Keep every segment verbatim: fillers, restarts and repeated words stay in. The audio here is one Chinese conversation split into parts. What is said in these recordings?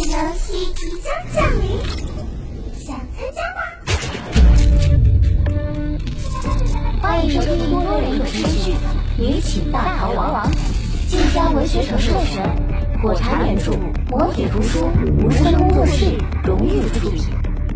游戏即将降临，想参加吗？ 欢迎收听多人有声剧《女寝大逃亡》，晋江文学城授权，火柴原著，魔铁图书，无声工作室荣誉出品。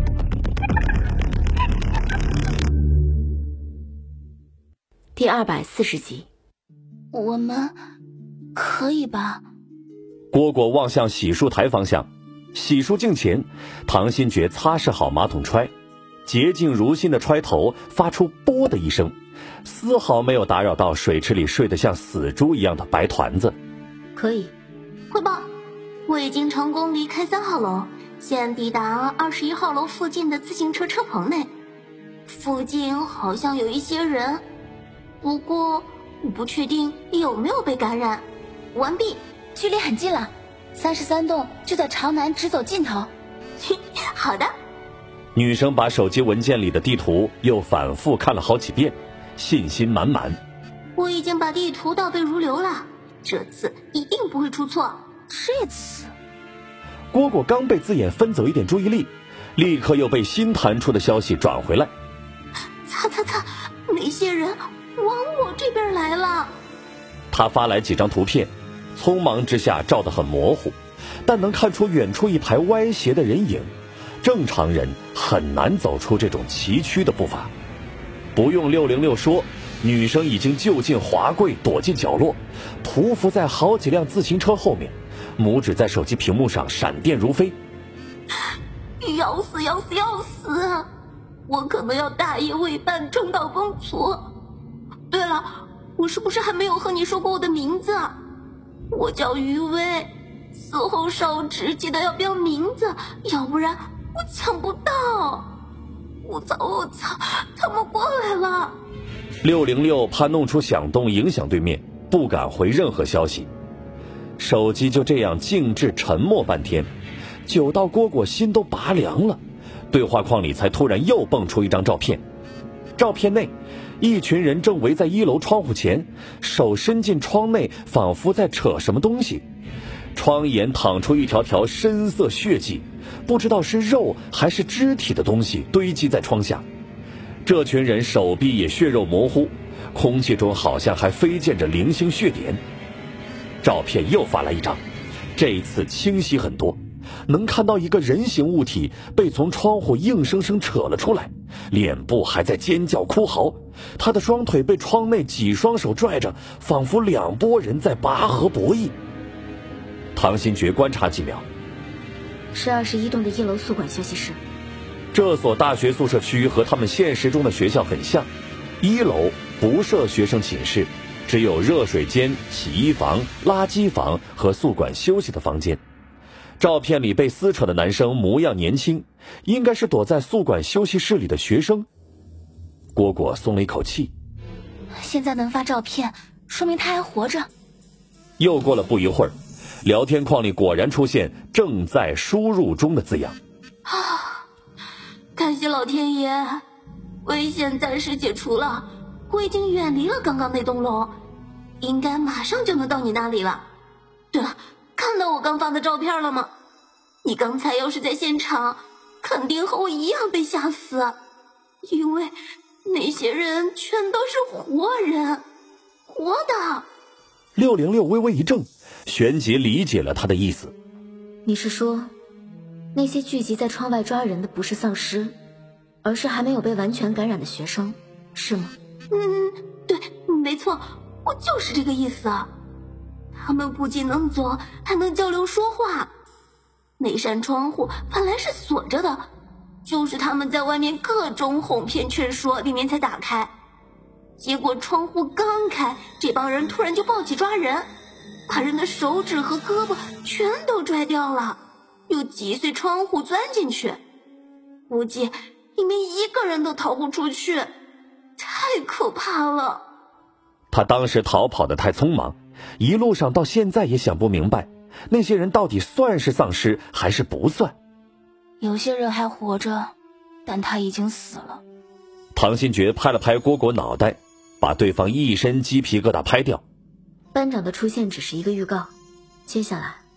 第二百四十集， 我们可以吧？ 蝈蝈望向洗漱台方向，洗漱镜前，唐新觉擦拭好马桶揣，洁净如新的揣头发出啵的一声，丝毫没有打扰到水池里睡得像死猪一样的白团子。 可以。 汇报，我已经成功离开三号楼，现抵达二十一号楼附近的自行车车棚内。附近好像有一些人，不过我不确定有没有被感染。完毕。 距离很近了，三十三栋就在朝南直走尽头。 好的。 女生把手机文件里的地图又反复看了好几遍，信心满满。 我已经把地图倒背如流了，这次一定不会出错。 这次蝈蝈刚被字眼分走一点注意力，立刻又被新弹出的消息转回来。 擦擦擦，那些人往我这边来了。 他发来几张图片，匆忙之下照得很模糊，但能看出远处一排歪斜的人影，正常人很难走出这种崎岖的步伐。不用六零六说，女生已经就近滑跪躲进角落，匍匐在好几辆自行车后面，拇指在手机屏幕上闪电如飞。 要死要死要死啊！我可能要大夜未半重蹈覆辙。对了，我是不是还没有和你说过我的名字？我叫于薇，死后烧纸记得要标名字，要不然我抢不到。我操我操，他们过来了。 六零六怕弄出响动影响对面，不敢回任何消息。手机就这样静置沉默半天，久到蝈蝈心都拔凉了，对话框里才突然又蹦出一张照片。照片内，一群人正围在一楼窗户前，手伸进窗内，仿佛在扯什么东西。窗沿淌出一条条深色血迹，不知道是肉还是肢体的东西堆积在窗下。这群人手臂也血肉模糊，空气中好像还飞溅着零星血点。照片又发来一张，这一次清晰很多，能看到一个人形物体被从窗户硬生生扯了出来，脸部还在尖叫哭嚎，他的双腿被窗内几双手拽着，仿佛两拨人在拔河博弈。唐新觉观察几秒， 是二十一栋的一楼宿管休息室。 这所大学宿舍区和他们现实中的学校很像，一楼不设学生寝室，只有热水间、洗衣房、垃圾房和宿管休息的房间。照片里被撕扯的男生模样年轻，应该是躲在宿管休息室里的学生。蝈蝈松了一口气， 现在能发照片，说明他还活着。 又过了不一会儿，聊天框里果然出现正在输入中的字样。 啊！感谢老天爷，危险暂时解除了，我已经远离了刚刚那栋楼，应该马上就能到你那里了。对了，看到我刚发的照片了吗？你刚才要是在现场，肯定和我一样被吓死，因为那些人全都是活人，活的。 六零六微微一怔，旋即理解了他的意思。 你是说，那些聚集在窗外抓人的不是丧尸，而是还没有被完全感染的学生，是吗？ 嗯，对，没错，我就是这个意思啊。他们不仅能走，还能交流说话。那扇窗户本来是锁着的，就是他们在外面各种哄骗劝说，里面才打开。结果窗户刚开，这帮人突然就抱起抓人，把人的手指和胳膊全都拽掉了，又挤碎窗户钻进去。估计里面一个人都逃不出去，太可怕了。 他当时逃跑得太匆忙，一路上到现在也想不明白，那些人到底算是丧尸还是不算。 有些人还活着，但他已经死了。 唐新觉拍了拍蝈蝈脑袋，把对方一身鸡皮疙瘩拍掉。 班长的出现只是一个预告，接下来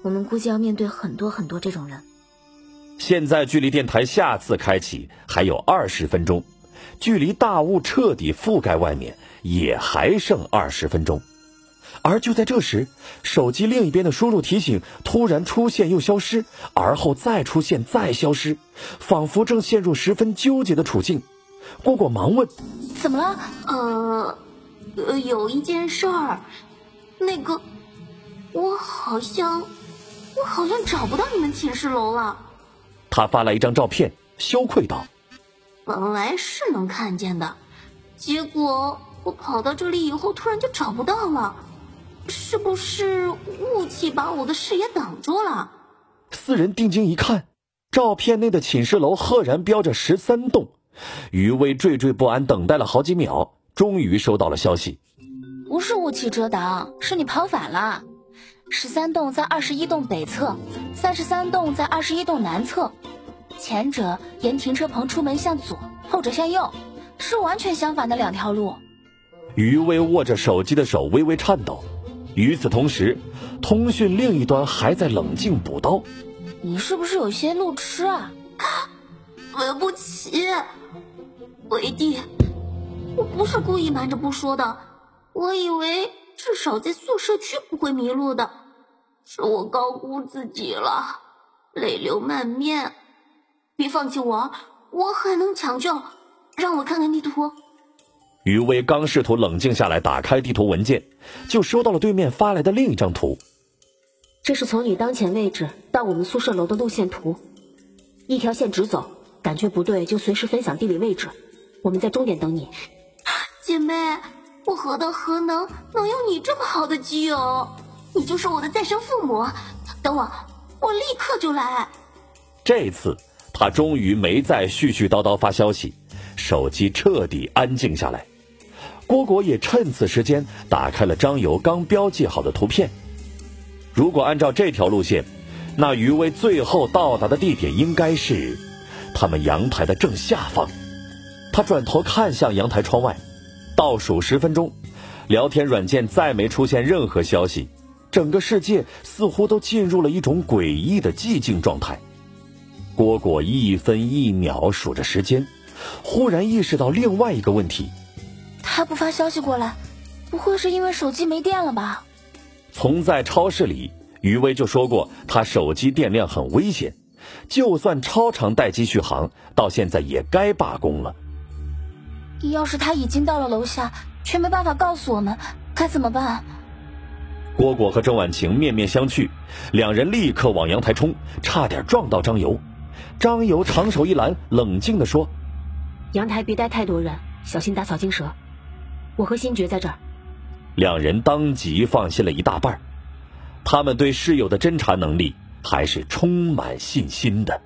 我们估计要面对很多很多这种人。 现在距离电台下次开启还有二十分钟，距离大雾彻底覆盖外面也还剩二十分钟。而就在这时，手机另一边的输入提醒突然出现又消失，而后再出现再消失，仿佛正陷入十分纠结的处境。蝈蝈忙问： 怎么了？ 呃，呃有一件事儿，那个，我好像，我好像找不到你们寝室楼了。 他发来一张照片，羞愧道： 本来是能看见的，结果我跑到这里以后突然就找不到了，是不是雾气把我的视野挡住了？ 四人定睛一看，照片内的寝室楼赫然标着十三栋。余威惴惴不安等待了好几秒，终于收到了消息。 不是雾气遮挡，是你跑反了。十三栋在二十一栋北侧，三十三栋在二十一栋南侧。前者沿停车棚出门向左，后者向右，是完全相反的两条路。 余威握着手机的手微微颤抖。与此同时，通讯另一端还在冷静补刀。 你是不是有些路痴啊？ 对不起，维弟，我不是故意瞒着不说的，我以为至少在宿舍区不会迷路的，是我高估自己了，泪流满面。别放弃我，我还能抢救，让我看看地图。 余威刚试图冷静下来，打开地图文件，就收到了对面发来的另一张图。 这是从你当前位置到我们宿舍楼的路线图，一条线直走，感觉不对就随时分享地理位置，我们在终点等你。 姐妹，我何德何能能有你这么好的基友？你就是我的再生父母，等我，我立刻就来。 这次他终于没再絮絮叨叨发消息，手机彻底安静下来。蝈蝈也趁此时间打开了张游刚标记好的图片。如果按照这条路线，那余威最后到达的地点应该是他们阳台的正下方。他转头看向阳台窗外，倒数十分钟，聊天软件再没出现任何消息，整个世界似乎都进入了一种诡异的寂静状态。蝈蝈一分一秒数着时间，忽然意识到另外一个问题。 他不发消息过来，不会是因为手机没电了吧？ 从在超市里，余威就说过他手机电量很危险，就算超长待机续航，到现在也该罢工了。 要是他已经到了楼下，却没办法告诉我们，该怎么办？ 蝈蝈和郑婉晴面面相觑，两人立刻往阳台冲，差点撞到张游。张游长手一拦，冷静地说： 阳台别待太多人，小心打草惊蛇，我和星爵在这儿。 两人当即放心了一大半，他们对室友的侦查能力还是充满信心的。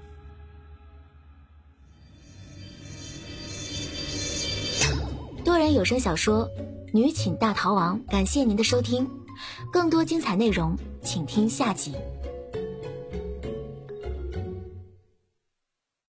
多人有声小说《女寝大逃亡》，感谢您的收听，更多精彩内容请听下集。